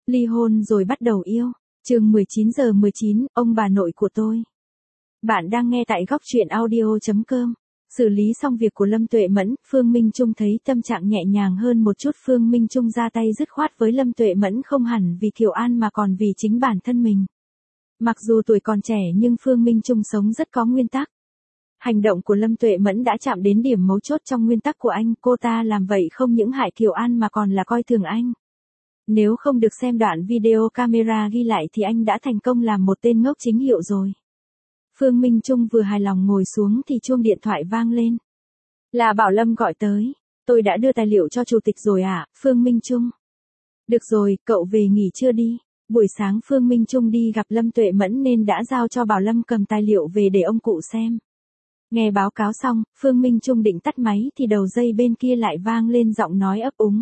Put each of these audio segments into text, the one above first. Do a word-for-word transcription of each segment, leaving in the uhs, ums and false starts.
Ly hôn rồi bắt đầu yêu. Chương mười chín giờ mười chín, ông bà nội của tôi. Bạn đang nghe tại góc truyện audio chấm com. Xử lý xong việc của Lâm Tuệ Mẫn, Phương Minh Trung thấy tâm trạng nhẹ nhàng hơn một chút. Phương Minh Trung ra tay dứt khoát với Lâm Tuệ Mẫn không hẳn vì Kiều An mà còn vì chính bản thân mình. Mặc dù tuổi còn trẻ nhưng Phương Minh Trung sống rất có nguyên tắc. Hành động của Lâm Tuệ Mẫn đã chạm đến điểm mấu chốt trong nguyên tắc của anh. Cô ta làm vậy không những hại Kiều An mà còn là coi thường anh. Nếu không được xem đoạn video camera ghi lại thì anh đã thành công làm một tên ngốc chính hiệu rồi. Phương Minh Trung vừa hài lòng ngồi xuống thì chuông điện thoại vang lên. Là Bảo Lâm gọi tới. Tôi đã đưa tài liệu cho chủ tịch rồi ạ, à, Phương Minh Trung. Được rồi, cậu về nghỉ trưa đi. Buổi sáng Phương Minh Trung đi gặp Lâm Tuệ Mẫn nên đã giao cho Bảo Lâm cầm tài liệu về để ông cụ xem. Nghe báo cáo xong, Phương Minh Trung định tắt máy thì đầu dây bên kia lại vang lên giọng nói ấp úng.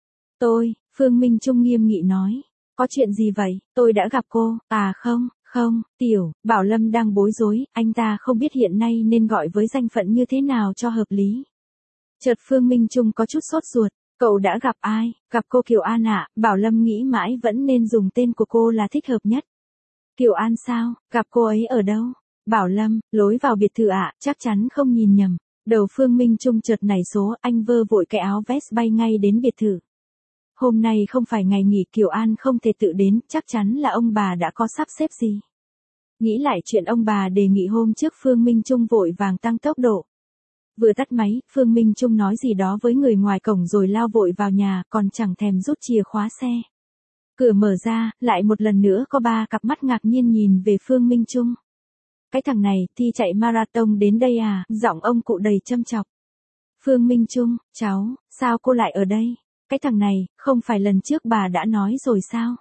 Tôi, Phương Minh Trung nghiêm nghị nói. Có chuyện gì vậy, tôi đã gặp cô, à không, không, tiểu, Bảo Lâm đang bối rối, anh ta không biết hiện nay nên gọi với danh phận như thế nào cho hợp lý. Chợt Phương Minh Trung có chút sốt ruột, cậu đã gặp ai, gặp cô Kiều An ạ, à? Bảo Lâm nghĩ mãi vẫn nên dùng tên của cô là thích hợp nhất. Kiều An sao, gặp cô ấy ở đâu? Bảo Lâm, lối vào biệt thự ạ, à? Chắc chắn không nhìn nhầm. Đầu Phương Minh Trung chợt nảy số, anh vơ vội cái áo vest bay ngay đến biệt thự. Hôm nay không phải ngày nghỉ, Kiều An không thể tự đến, chắc chắn là ông bà đã có sắp xếp gì. Nghĩ lại chuyện ông bà đề nghị hôm trước, Phương Minh Trung vội vàng tăng tốc độ. Vừa tắt máy, Phương Minh Trung nói gì đó với người ngoài cổng rồi lao vội vào nhà, còn chẳng thèm rút chìa khóa xe. Cửa mở ra, lại một lần nữa có ba cặp mắt ngạc nhiên nhìn về Phương Minh Trung. Cái thằng này, thi chạy marathon đến đây à, giọng ông cụ đầy châm chọc. Phương Minh Trung, cháu, sao cô lại ở đây? Cái thằng này, không phải lần trước bà đã nói rồi sao?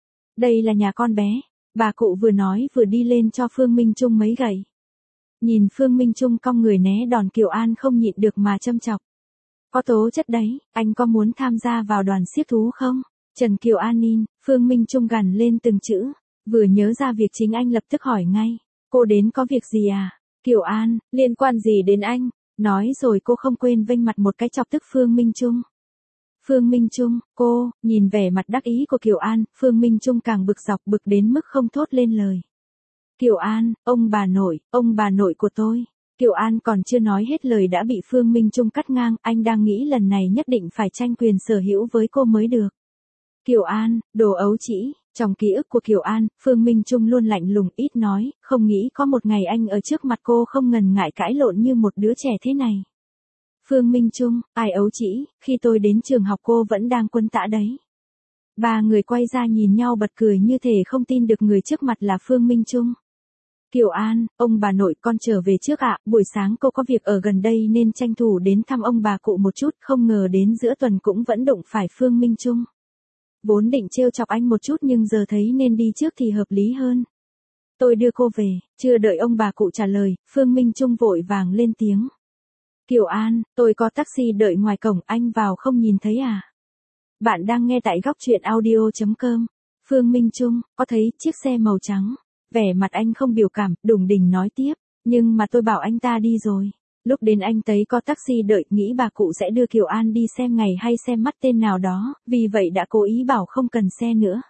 Đây là nhà con bé. Bà cụ vừa nói vừa đi lên cho Phương Minh Trung mấy gậy. Nhìn Phương Minh Trung cong người né đòn, Kiều An không nhịn được mà châm chọc. Có tố chất đấy, anh có muốn tham gia vào đoàn siếc thú không? Trần Kiều An in, Phương Minh Trung gằn lên từng chữ. Vừa nhớ ra việc chính anh lập tức hỏi ngay. Cô đến có việc gì à? Kiều An, liên quan gì đến anh? Nói rồi cô không quên vênh mặt một cái chọc tức Phương Minh Trung. Phương Minh Trung, cô, nhìn vẻ mặt đắc ý của Kiều An, Phương Minh Trung càng bực dọc, bực đến mức không thốt lên lời. Kiều An, ông bà nội, ông bà nội của tôi. Kiều An còn chưa nói hết lời đã bị Phương Minh Trung cắt ngang, anh đang nghĩ lần này nhất định phải tranh quyền sở hữu với cô mới được. Kiều An, đồ ấu trĩ. Trong ký ức của Kiều An, Phương Minh Trung luôn lạnh lùng ít nói, không nghĩ có một ngày anh ở trước mặt cô không ngần ngại cãi lộn như một đứa trẻ thế này. Phương Minh Trung, ai ấu trĩ, khi tôi đến trường học cô vẫn đang quân tã đấy. Ba người quay ra nhìn nhau bật cười như thể không tin được người trước mặt là Phương Minh Trung. Kiều An, ông bà nội con trở về trước ạ, buổi sáng cô có việc ở gần đây nên tranh thủ đến thăm ông bà cụ một chút, không ngờ đến giữa tuần cũng vẫn đụng phải Phương Minh Trung. Vốn định trêu chọc anh một chút nhưng giờ thấy nên đi trước thì hợp lý hơn. Tôi đưa cô về, chưa đợi ông bà cụ trả lời, Phương Minh Trung vội vàng lên tiếng. Kiều An, tôi có taxi đợi ngoài cổng, anh vào không nhìn thấy à? Bạn đang nghe tại góc truyện audio chấm com. Phương Minh Trung, có thấy chiếc xe màu trắng. Vẻ mặt anh không biểu cảm, đùng đỉnh nói tiếp. Nhưng mà tôi bảo anh ta đi rồi. Lúc đến anh thấy có taxi đợi, nghĩ bà cụ sẽ đưa Kiều An đi xem ngày hay xem mắt tên nào đó, vì vậy đã cố ý bảo không cần xe nữa.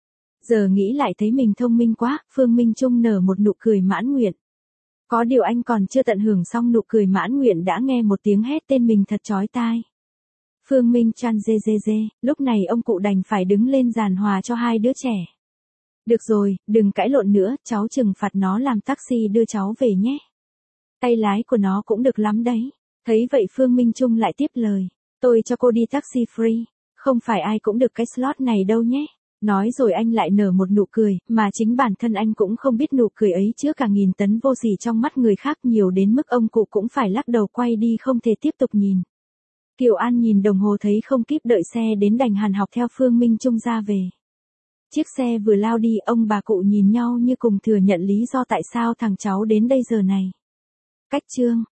Giờ nghĩ lại thấy mình thông minh quá, Phương Minh Trung nở một nụ cười mãn nguyện. Có điều anh còn chưa tận hưởng xong nụ cười mãn nguyện đã nghe một tiếng hét tên mình thật chói tai. Phương Minh Chan dê dê dê, lúc này ông cụ đành phải đứng lên giàn hòa cho hai đứa trẻ. Được rồi, đừng cãi lộn nữa, cháu trừng phạt nó làm taxi đưa cháu về nhé. Tay lái của nó cũng được lắm đấy. Thấy vậy Phương Minh Trung lại tiếp lời. Tôi cho cô đi taxi free, không phải ai cũng được cái slot này đâu nhé. Nói rồi anh lại nở một nụ cười, mà chính bản thân anh cũng không biết nụ cười ấy chứa cả nghìn tấn vô sỉ trong mắt người khác, nhiều đến mức ông cụ cũng phải lắc đầu quay đi không thể tiếp tục nhìn. Kiều An nhìn đồng hồ thấy không kịp đợi xe đến đành hàn học theo Phương Minh Trung ra về. Chiếc xe vừa lao đi, ông bà cụ nhìn nhau như cùng thừa nhận lý do tại sao thằng cháu đến đây giờ này. Cách chương